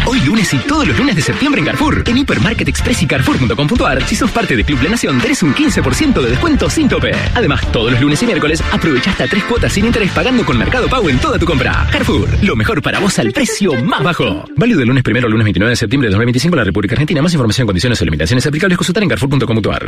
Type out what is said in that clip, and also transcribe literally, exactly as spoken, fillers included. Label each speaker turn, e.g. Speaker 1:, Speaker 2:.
Speaker 1: Hoy lunes y todos los lunes de septiembre en Carrefour. En Hipermarket Express y Carrefour punto com punto a r, si sos parte de Club La Nación, tenés un quince por ciento de descuento sin tope. Además, todos los lunes y miércoles, aprovecha hasta tres cuotas sin interés pagando con Mercado Pago en toda tu compra. Carrefour, lo mejor para vos al precio más bajo. Válido del lunes primero al lunes veintinueve de septiembre de dos mil veinticinco en la República Argentina. Más información, condiciones o limitaciones aplicables, consultar en Carrefour punto com punto a r.